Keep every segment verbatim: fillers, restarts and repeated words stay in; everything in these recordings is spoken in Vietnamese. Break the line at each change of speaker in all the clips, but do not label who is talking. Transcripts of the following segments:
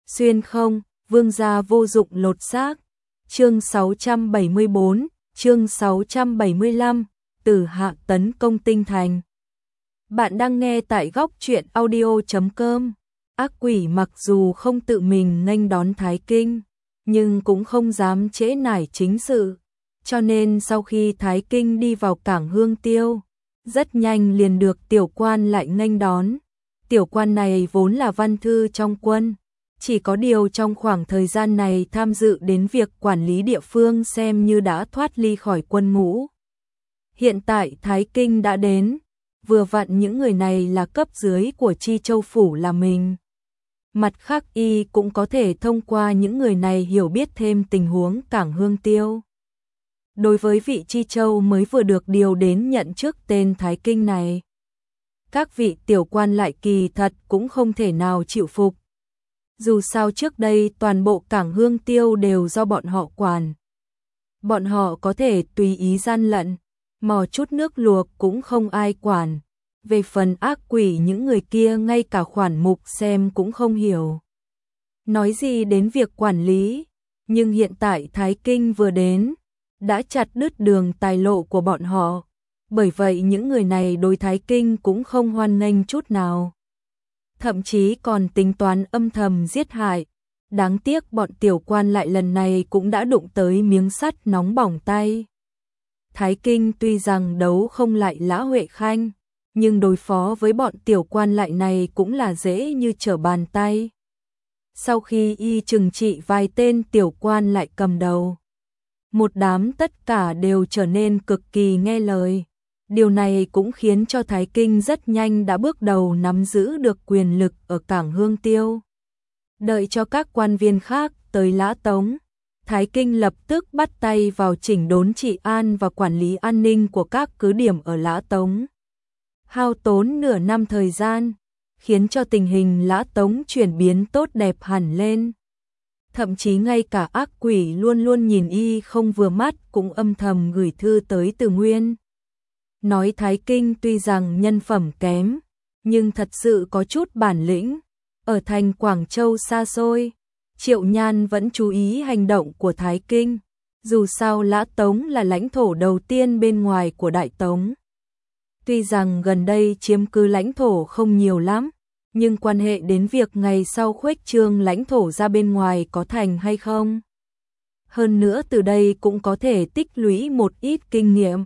Xuyên không, vương gia vô dụng lột xác. Chương sáu trăm bảy mươi bốn, chương sáu trăm bảy mươi lăm, Tử Hạ tấn công Tinh Thành. Bạn đang nghe tại góc truyện audio chấm com. Ác quỷ mặc dù không tự mình nghênh đón Thái Kinh, nhưng cũng không dám trễ nải chính sự. Cho nên sau khi Thái Kinh đi vào cảng Hương Tiêu, rất nhanh liền được tiểu quan lại nghênh đón. Tiểu quan này vốn là văn thư trong quân, chỉ có điều trong khoảng thời gian này tham dự đến việc quản lý địa phương xem như đã thoát ly khỏi quân ngũ. Hiện tại Thái Kinh đã đến, vừa vặn những người này là cấp dưới của Chi Châu Phủ là mình. Mặt khác y cũng có thể thông qua những người này hiểu biết thêm tình huống cảng Hương Tiêu. Đối với vị Chi Châu mới vừa được điều đến nhận chức tên Thái Kinh này, các vị tiểu quan lại kỳ thật cũng không thể nào chịu phục. Dù sao trước đây toàn bộ cảng Hương Tiêu đều do bọn họ quản. Bọn họ có thể tùy ý gian lận, mò chút nước luộc cũng không ai quản. Về phần ác quỷ những người kia ngay cả khoản mục xem cũng không hiểu. Nói gì đến việc quản lý, nhưng hiện tại Thái Kinh vừa đến, đã chặt đứt đường tài lộ của bọn họ. Bởi vậy những người này đối Thái Kinh cũng không hoan nghênh chút nào. Thậm chí còn tính toán âm thầm giết hại. Đáng tiếc bọn tiểu quan lại lần này cũng đã đụng tới miếng sắt nóng bỏng tay. Thái Kinh tuy rằng đấu không lại Lã Huệ Khanh, nhưng đối phó với bọn tiểu quan lại này cũng là dễ như trở bàn tay. Sau khi y trừng trị vài tên tiểu quan lại cầm đầu, một đám tất cả đều trở nên cực kỳ nghe lời. Điều này cũng khiến cho Thái Kinh rất nhanh đã bước đầu nắm giữ được quyền lực ở cảng Hương Tiêu. Đợi cho các quan viên khác tới Lã Tống, Thái Kinh lập tức bắt tay vào chỉnh đốn trị an và quản lý an ninh của các cứ điểm ở Lã Tống. Hao tốn nửa năm thời gian, khiến cho tình hình Lã Tống chuyển biến tốt đẹp hẳn lên. Thậm chí ngay cả ác quỷ luôn luôn nhìn y không vừa mắt cũng âm thầm gửi thư tới Từ Nguyên. Nói Thái Kinh tuy rằng nhân phẩm kém, nhưng thật sự có chút bản lĩnh. Ở thành Quảng Châu xa xôi, Triệu Nhan vẫn chú ý hành động của Thái Kinh. Dù sao Lã Tống là lãnh thổ đầu tiên bên ngoài của Đại Tống. Tuy rằng gần đây chiếm cứ lãnh thổ không nhiều lắm, nhưng quan hệ đến việc ngày sau khuếch trương lãnh thổ ra bên ngoài có thành hay không. Hơn nữa từ đây cũng có thể tích lũy một ít kinh nghiệm.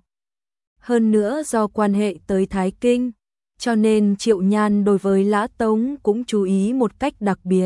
Hơn nữa do quan hệ tới Thái Kinh, cho nên Triệu Nhan đối với Lã Tống cũng chú ý một cách đặc biệt.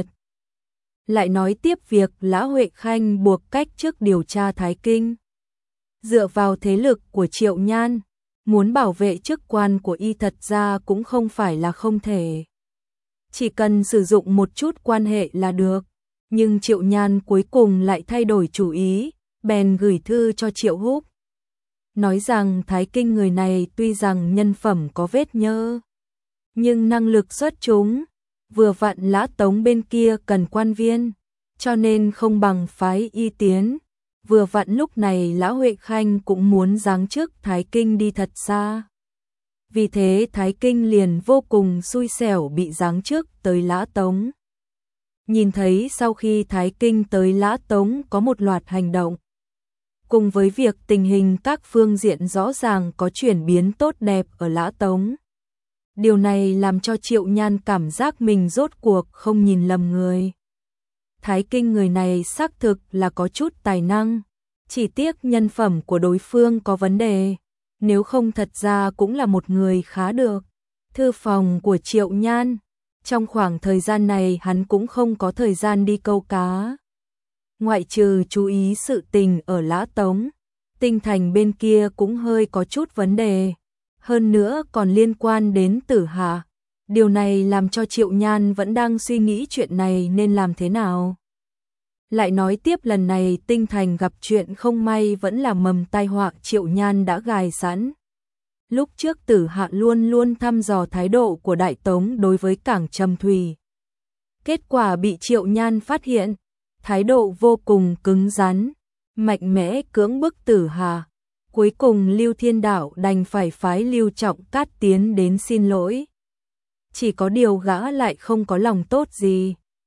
Lại nói tiếp việc Lã Huệ Khanh buộc cách trước điều tra Thái Kinh. Dựa vào thế lực của Triệu Nhan, muốn bảo vệ chức quan của y thật ra cũng không phải là không thể. Chỉ cần sử dụng một chút quan hệ là được. Nhưng Triệu Nhan cuối cùng lại thay đổi chủ ý, bèn gửi thư cho Triệu Húc. Nói rằng Thái Kinh người này tuy rằng nhân phẩm có vết nhơ, nhưng năng lực xuất chúng, vừa vặn Lã Tống bên kia cần quan viên, cho nên không bằng phái y tiến. Vừa vặn lúc này Lã Huệ Khanh cũng muốn giáng chức Thái Kinh đi thật xa. Vì thế Thái Kinh liền vô cùng xui xẻo bị giáng chức tới Lã Tống. Nhìn thấy sau khi Thái Kinh tới Lã Tống có một loạt hành động, cùng với việc tình hình các phương diện rõ ràng có chuyển biến tốt đẹp ở Lã Tống. Điều này làm cho Triệu Nhan cảm giác mình rốt cuộc không nhìn lầm người. Thái Kinh người này xác thực là có chút tài năng, chỉ tiếc nhân phẩm của đối phương có vấn đề, nếu không thật ra cũng là một người khá được. Thư phòng của Triệu Nhan, trong khoảng thời gian này hắn cũng không có thời gian đi câu cá. Ngoại trừ chú ý sự tình ở Lã Tống, Tinh Thành bên kia cũng hơi có chút vấn đề, hơn nữa còn liên quan đến Tử Hạ. Điều này làm cho Triệu Nhan vẫn đang suy nghĩ chuyện này nên làm thế nào. Lại nói tiếp lần này Tinh Thành gặp chuyện không may vẫn là mầm tai họa Triệu Nhan đã gài sẵn. Lúc trước Tử Hạ luôn luôn thăm dò thái độ của Đại Tống đối với cảng Trầm Thủy. Kết quả bị Triệu Nhan phát hiện, thái độ vô cùng cứng rắn, mạnh mẽ cưỡng bức Tử Hạ. Cuối cùng Lưu Thiên Đạo đành phải phái Lưu Trọng Cát tiến đến xin lỗi. Chỉ có điều gã lại không có lòng tốt gì,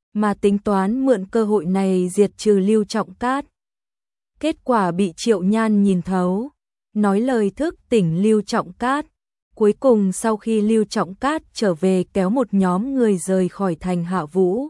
mà tính toán mượn cơ hội này diệt trừ Lưu Trọng Cát. Kết quả bị Triệu Nhan nhìn thấu, nói lời thức tỉnh Lưu Trọng Cát. Cuối cùng sau khi Lưu Trọng Cát trở về kéo một nhóm người rời khỏi thành Hạ Vũ,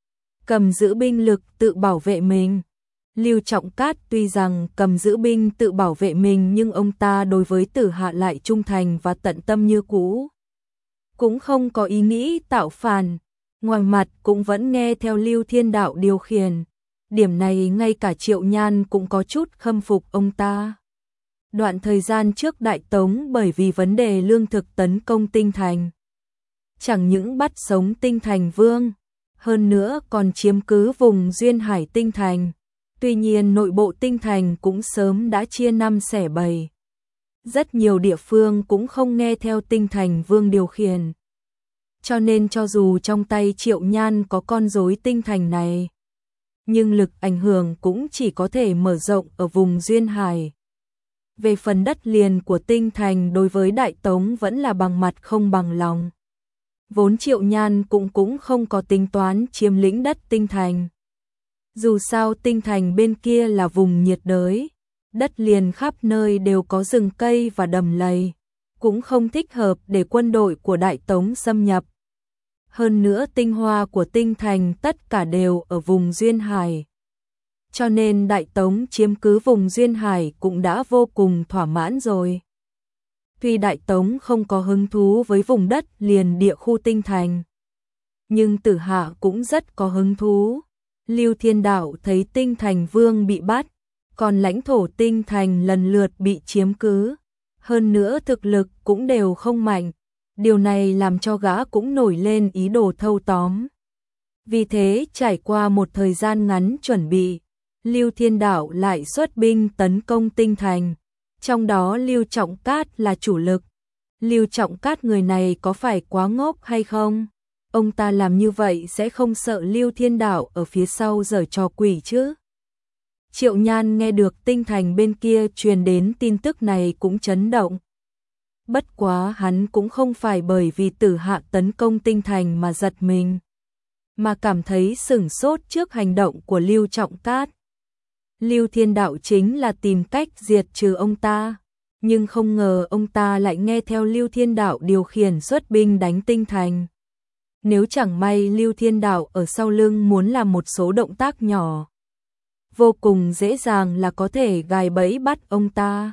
cầm giữ binh lực tự bảo vệ mình. Lưu Trọng Cát tuy rằng cầm giữ binh tự bảo vệ mình nhưng ông ta đối với Tử Hạ lại trung thành và tận tâm như cũ, cũng không có ý nghĩ tạo phản, ngoài mặt cũng vẫn nghe theo Lưu Thiên Đạo điều khiển. Điểm này ngay cả Triệu Nhan cũng có chút khâm phục ông ta. Đoạn thời gian trước Đại Tống bởi vì vấn đề lương thực tấn công Tinh Thành, chẳng những bắt sống Tinh Thành Vương, hơn nữa còn chiếm cứ vùng duyên hải Tinh Thành. Tuy nhiên nội bộ Tinh Thành cũng sớm đã chia năm xẻ bảy. Rất nhiều địa phương cũng không nghe theo Tinh Thành Vương điều khiển. Cho nên cho dù trong tay Triệu Nhan có con rối Tinh Thành này, nhưng lực ảnh hưởng cũng chỉ có thể mở rộng ở vùng duyên hải. Về phần đất liền của Tinh Thành đối với Đại Tống vẫn là bằng mặt không bằng lòng. Vốn Triệu Nhan cũng cũng không có tính toán chiếm lĩnh đất Tinh Thành. Dù sao Tinh Thành bên kia là vùng nhiệt đới, đất liền khắp nơi đều có rừng cây và đầm lầy, cũng không thích hợp để quân đội của Đại Tống xâm nhập. Hơn nữa tinh hoa của Tinh Thành tất cả đều ở vùng duyên hải. Cho nên Đại Tống chiếm cứ vùng duyên hải cũng đã vô cùng thỏa mãn rồi. Tuy Đại Tống không có hứng thú với vùng đất liền địa khu Tinh Thành, nhưng Tử Hạ cũng rất có hứng thú. Lưu Thiên Đạo thấy Tinh Thành Vương bị bắt, còn lãnh thổ Tinh Thành lần lượt bị chiếm cứ, hơn nữa thực lực cũng đều không mạnh. Điều này làm cho gã cũng nổi lên ý đồ thâu tóm. Vì thế trải qua một thời gian ngắn chuẩn bị, Lưu Thiên Đạo lại xuất binh tấn công Tinh Thành. Trong đó Lưu Trọng Cát là chủ lực. Lưu Trọng Cát người này có phải quá ngốc hay không? Ông ta làm như vậy sẽ không sợ Lưu Thiên Đạo ở phía sau giở trò quỷ chứ? Triệu Nhan nghe được Tinh Thành bên kia truyền đến tin tức này cũng chấn động. Bất quá hắn cũng không phải bởi vì Tử Hạ tấn công Tinh Thành mà giật mình, mà cảm thấy sửng sốt trước hành động của Lưu Trọng Cát. Lưu Thiên Đạo chính là tìm cách diệt trừ ông ta, nhưng không ngờ ông ta lại nghe theo Lưu Thiên Đạo điều khiển xuất binh đánh Tinh Thành. Nếu chẳng may Lưu Thiên Đạo ở sau lưng muốn làm một số động tác nhỏ, vô cùng dễ dàng là có thể gài bẫy bắt ông ta.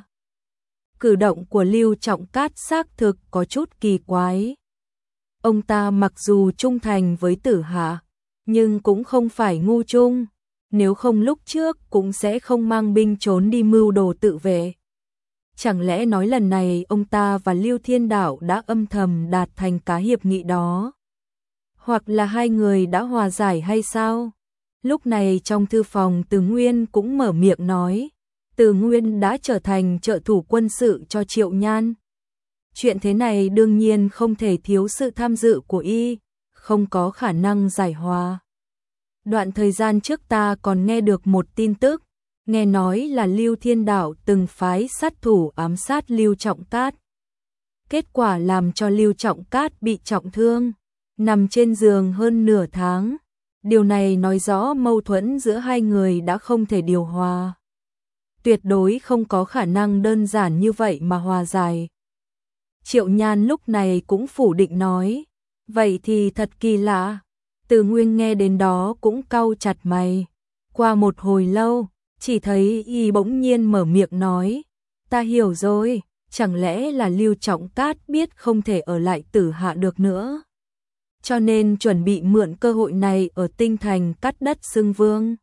Cử động của Lưu Trọng Cát xác thực có chút kỳ quái. Ông ta mặc dù trung thành với Tử Hạ, nhưng cũng không phải ngu trung, nếu không lúc trước cũng sẽ không mang binh trốn đi mưu đồ tự vệ. Chẳng lẽ nói lần này ông ta và Lưu Thiên Đạo đã âm thầm đạt thành cá hiệp nghị đó? Hoặc là hai người đã hòa giải hay sao? Lúc này trong thư phòng Từ Nguyên cũng mở miệng nói, Từ Nguyên đã trở thành trợ thủ quân sự cho Triệu Nhan. Chuyện thế này đương nhiên không thể thiếu sự tham dự của y, không có khả năng giải hòa. Đoạn thời gian trước ta còn nghe được một tin tức, nghe nói là Lưu Thiên Đạo từng phái sát thủ ám sát Lưu Trọng Cát. Kết quả làm cho Lưu Trọng Cát bị trọng thương, nằm trên giường hơn nửa tháng. Điều này nói rõ mâu thuẫn giữa hai người đã không thể điều hòa. Tuyệt đối không có khả năng đơn giản như vậy mà hòa giải. Triệu Nhan lúc này cũng phủ định nói, vậy thì thật kỳ lạ. Từ Nguyên nghe đến đó cũng cau chặt mày. Qua một hồi lâu, chỉ thấy y bỗng nhiên mở miệng nói, ta hiểu rồi, chẳng lẽ là Lưu Trọng Cát biết không thể ở lại Tử Hạ được nữa, cho nên chuẩn bị mượn cơ hội này ở Tinh Thành cắt đất xưng vương.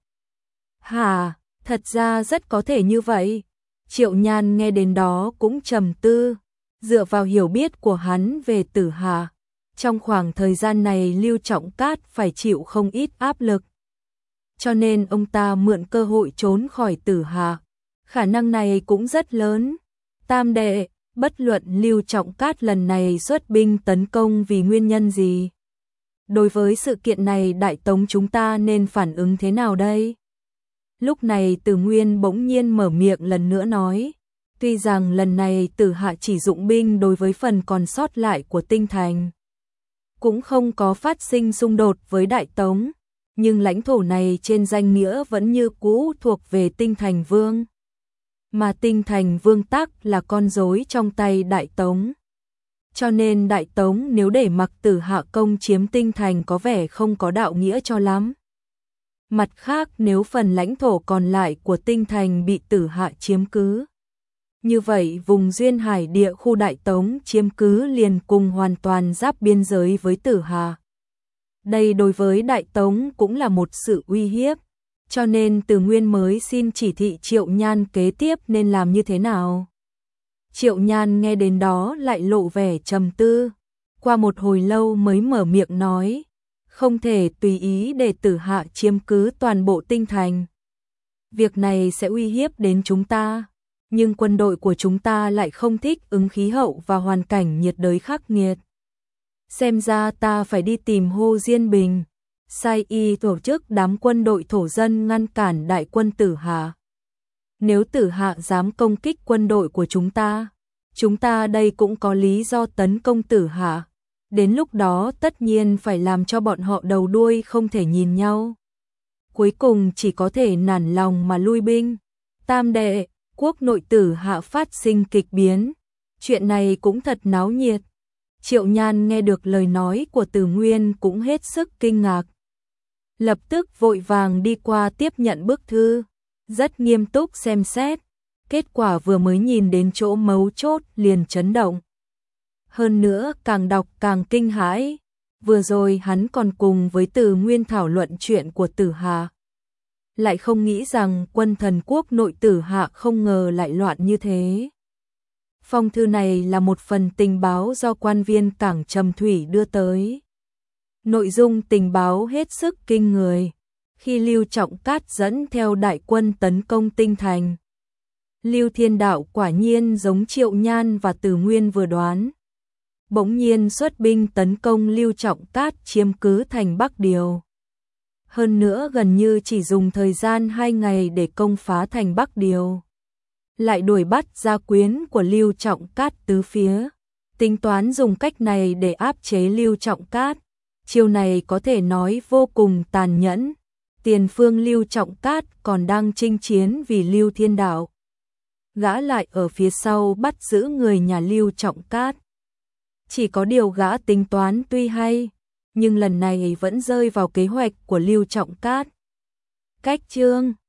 Hà, thật ra rất có thể như vậy. Triệu Nhan nghe đến đó cũng trầm tư, dựa vào hiểu biết của hắn về Tử Hạ. Trong khoảng thời gian này Lưu Trọng Cát phải chịu không ít áp lực, cho nên ông ta mượn cơ hội trốn khỏi Tử Hạ. Khả năng này cũng rất lớn. Tam đệ, bất luận Lưu Trọng Cát lần này xuất binh tấn công vì nguyên nhân gì, đối với sự kiện này Đại Tống chúng ta nên phản ứng thế nào đây? Lúc này Từ Nguyên bỗng nhiên mở miệng lần nữa nói, tuy rằng lần này Tử Hạ chỉ dụng binh đối với phần còn sót lại của Tinh Thành, cũng không có phát sinh xung đột với Đại Tống, nhưng lãnh thổ này trên danh nghĩa vẫn như cũ thuộc về Tinh Thành Vương. Mà Tinh Thành Vương tắc là con rối trong tay Đại Tống. Cho nên Đại Tống nếu để mặc Tử Hạ công chiếm Tinh Thành có vẻ không có đạo nghĩa cho lắm. Mặt khác nếu phần lãnh thổ còn lại của Tinh Thành bị Tử Hạ chiếm cứ, như vậy vùng duyên hải địa khu Đại Tống chiếm cứ liền cùng hoàn toàn giáp biên giới với Tử Hạ. Đây đối với Đại Tống cũng là một sự uy hiếp, cho nên Từ Nguyên mới xin chỉ thị Triệu Nhan kế tiếp nên làm như thế nào. Triệu Nhan nghe đến đó lại lộ vẻ trầm tư, qua một hồi lâu mới mở miệng nói, không thể tùy ý để Tử Hạ chiếm cứ toàn bộ Tinh Thành. Việc này sẽ uy hiếp đến chúng ta, nhưng quân đội của chúng ta lại không thích ứng khí hậu và hoàn cảnh nhiệt đới khắc nghiệt. Xem ra ta phải đi tìm Hồ Diên Bình, sai y tổ chức đám quân đội thổ dân ngăn cản đại quân Tử Hạ. Nếu Tử Hạ dám công kích quân đội của chúng ta, chúng ta đây cũng có lý do tấn công Tử Hạ. Đến lúc đó tất nhiên phải làm cho bọn họ đầu đuôi không thể nhìn nhau. Cuối cùng chỉ có thể nản lòng mà lui binh. Tam đệ, quốc nội Tử Hạ phát sinh kịch biến. Chuyện này cũng thật náo nhiệt. Triệu Nhan nghe được lời nói của Từ Nguyên cũng hết sức kinh ngạc. Lập tức vội vàng đi qua tiếp nhận bức thư, rất nghiêm túc xem xét. Kết quả vừa mới nhìn đến chỗ mấu chốt liền chấn động. Hơn nữa càng đọc càng kinh hãi. Vừa rồi hắn còn cùng với Từ Nguyên thảo luận chuyện của Tử Hạ. Lại không nghĩ rằng quân thần quốc nội Tử Hạ không ngờ lại loạn như thế. Phong thư này là một phần tình báo do quan viên cảng Trầm Thủy đưa tới. Nội dung tình báo hết sức kinh người. Khi Lưu Trọng Cát dẫn theo đại quân tấn công Tinh Thành, Lưu Thiên Đạo quả nhiên giống Triệu Nhan và Từ Nguyên vừa đoán. Bỗng nhiên xuất binh tấn công Lưu Trọng Cát chiếm cứ thành Bắc Điều. Hơn nữa gần như chỉ dùng thời gian hai ngày để công phá thành Bắc Điều. Lại đuổi bắt gia quyến của Lưu Trọng Cát tứ phía. Tính toán dùng cách này để áp chế Lưu Trọng Cát. Chiêu này có thể nói vô cùng tàn nhẫn. Tiền phương Lưu Trọng Cát còn đang chinh chiến vì Lưu Thiên Đạo. Gã lại ở phía sau bắt giữ người nhà Lưu Trọng Cát. Chỉ có điều gã tính toán tuy hay, nhưng lần này vẫn rơi vào kế hoạch của Lưu Trọng Cát. Cách chương